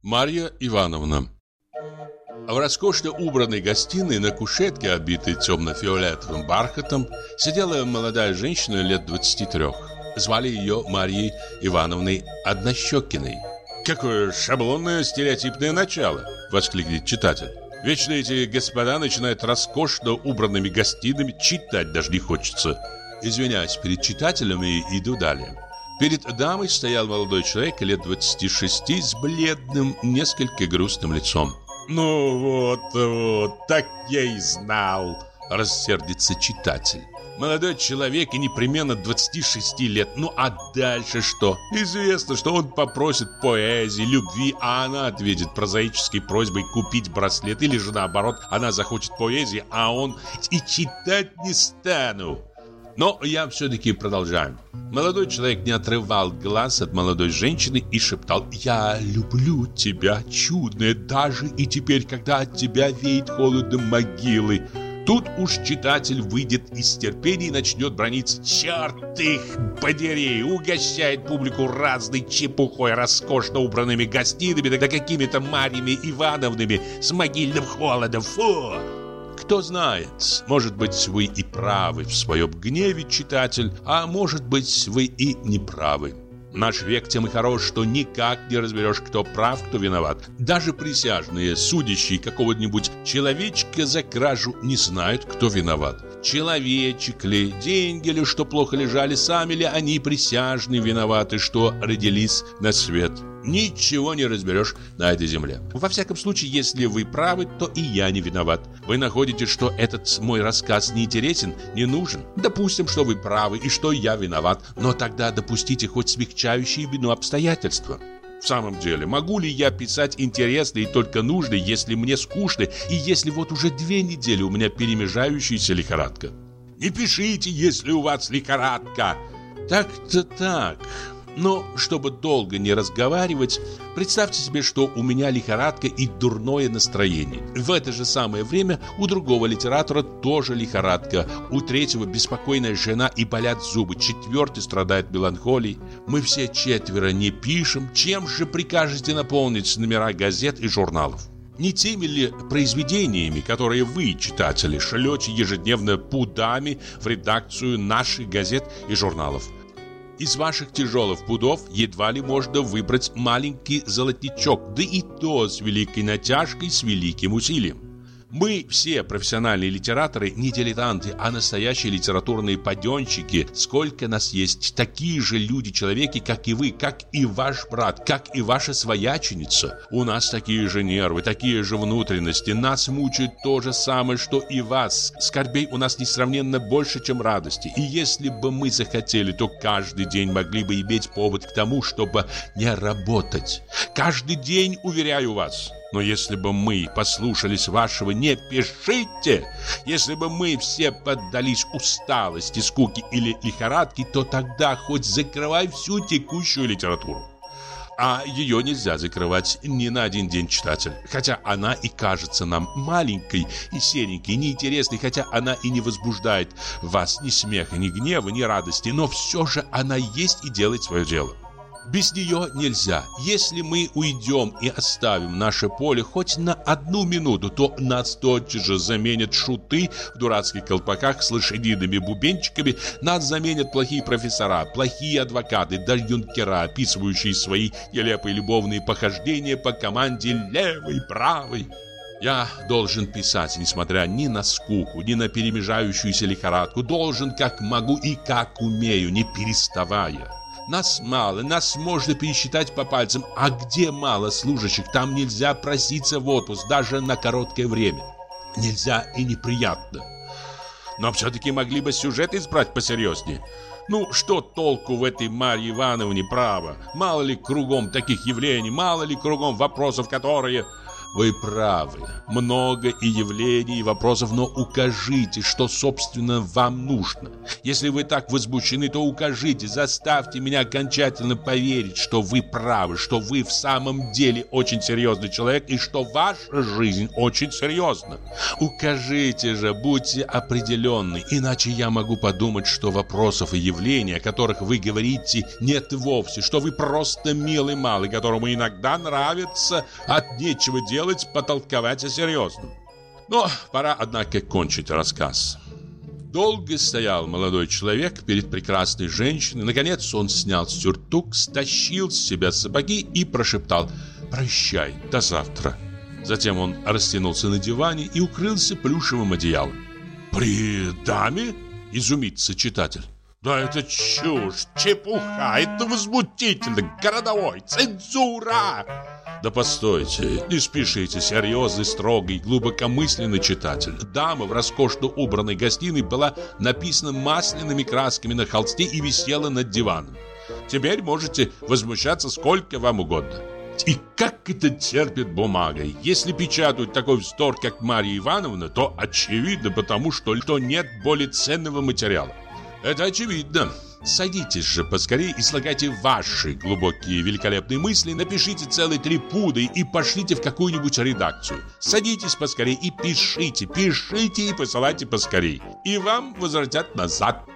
Марья Ивановна. В роскошно убранной гостиной на кушетке, обитой темно-фиолетовым бархатом, сидела молодая женщина лет 23. Звали ее Марьей Ивановной Однощекиной. «Какое шаблонное стереотипное начало!» — воскликнет читатель. «Вечно эти господа начинают роскошно убранными гостиными, читать даже не хочется». Извиняюсь перед читателями и иду далее. Перед дамой стоял молодой человек лет 26 с бледным, несколько грустным лицом. «Ну вот, так я и знал», — рассердится читатель. Молодой человек и непременно 26 лет. Ну а дальше что? Известно, что он попросит поэзии, любви, а она ответит прозаической просьбой купить браслет. Или же наоборот, она захочет поэзии, а он и читать не стану. Но я все-таки продолжаю. Молодой человек не отрывал глаз от молодой женщины и шептал: «Я люблю тебя, чудная, даже и теперь, когда от тебя веет холодом могилы». Тут уж читатель выйдет из терпения и начнет браниться. Черт их подери! Угощает публику разной чепухой, роскошно убранными гостинами, да какими-то Марьями Ивановнами с могильным холодом. Фу! Кто знает, может быть, вы и правы в своем гневе, читатель, а может быть, вы и не правы. Наш век тем и хорош, что никак не разберешь, кто прав, кто виноват. Даже присяжные, судящие какого-нибудь человечка за кражу, не знают, кто виноват. Человечек ли, деньги ли, что плохо лежали, сами ли они присяжные виноваты, что родились на свет. Ничего не разберешь на этой земле. Во всяком случае, если вы правы, то и я не виноват. Вы находите, что этот мой рассказ неинтересен, не нужен. Допустим, что вы правы и что я виноват, но тогда допустите хоть смягчающие вину обстоятельства. В самом деле, могу ли я писать интересно и только нужно, если мне скучно, и если вот уже 2 недели у меня перемежающаяся лихорадка? Не пишите, если у вас лихорадка. Так-то так. Но, чтобы долго не разговаривать, представьте себе, что у меня лихорадка и дурное настроение. В это же самое время у другого литератора тоже лихорадка. У третьего беспокойная жена и болят зубы. 4-й страдает меланхолией. Мы все 4 не пишем. Чем же прикажете наполнить номера газет и журналов? Не теми ли произведениями, которые вы, читатели, шлете ежедневно пудами в редакцию наших газет и журналов? Из ваших тяжелых пудов едва ли можно выбрать маленький золотничок, да и то с великой натяжкой, с великим усилием. Мы все профессиональные литераторы не дилетанты, а настоящие литературные паденщики. Сколько нас есть, такие же люди-человеки, как и вы, как и ваш брат, как и ваша свояченица. У нас такие же нервы, такие же внутренности. Нас мучает то же самое, что и вас. Скорбей у нас несравненно больше, чем радости. И если бы мы захотели, то каждый день могли бы иметь повод к тому, чтобы не работать. Каждый день, уверяю вас. Но если бы мы послушались вашего «не пишите», если бы мы все поддались усталости, скуке или лихорадке, то тогда хоть закрывай всю текущую литературу. А ее нельзя закрывать ни на один день, читатель. Хотя она и кажется нам маленькой и серенькой, неинтересной, хотя она и не возбуждает в вас ни смеха, ни гнева, ни радости, но все же она есть и делает свое дело. Без нее нельзя. Если мы уйдем и оставим наше поле хоть на 1 минуту, то нас тотчас же заменят шуты в дурацких колпаках с лошадиными бубенчиками, нас заменят плохие профессора, плохие адвокаты, да юнкера, описывающие свои нелепые любовные похождения по команде левой, правой. Я должен писать, несмотря ни на скуку, ни на перемежающуюся лихорадку, должен как могу и как умею, не переставая. Нас мало, нас можно пересчитать по пальцам. А где мало служащих, там нельзя проситься в отпуск, даже на короткое время. Нельзя и неприятно. Но все-таки могли бы сюжет избрать посерьезнее. Ну, что толку в этой Марье Ивановне, право? Мало ли кругом таких явлений, мало ли кругом вопросов, которые... Вы правы. Много и явлений, и вопросов, но укажите, что, собственно, вам нужно. Если вы так возмущены, то укажите, заставьте меня окончательно поверить, что вы правы, что вы в самом деле очень серьезный человек и что ваша жизнь очень серьезна. Укажите же, будьте определенны, иначе я могу подумать, что вопросов и явлений, о которых вы говорите, нет вовсе, что вы просто милый малый, которому иногда нравится от нечего делать потолковать о серьезном. Но пора, однако, кончить рассказ. Долго стоял молодой человек перед прекрасной женщиной. Наконец он снял сюртук, стащил с себя сапоги и прошептал: «Прощай, до завтра». Затем он растянулся на диване и укрылся плюшевым одеялом. «При даме?» – изумится читатель. «Да это чушь, чепуха, это возмутительно, городовой, цензура!» Да постойте, не спешите, серьезный, строгий, глубокомысленный читатель. Дама в роскошно убранной гостиной была написана масляными красками на холсте и висела над диваном. Теперь можете возмущаться сколько вам угодно. И как это терпит бумага? Если печатают такой вздор, как Марья Ивановна, то очевидно потому, что нет более ценного материала. Это очевидно. Садитесь же поскорее и слагайте ваши глубокие великолепные мысли, напишите целые 3 пуда и пошлите в какую-нибудь редакцию. Садитесь поскорее и пишите и посылайте поскорее. И вам возвратят назад.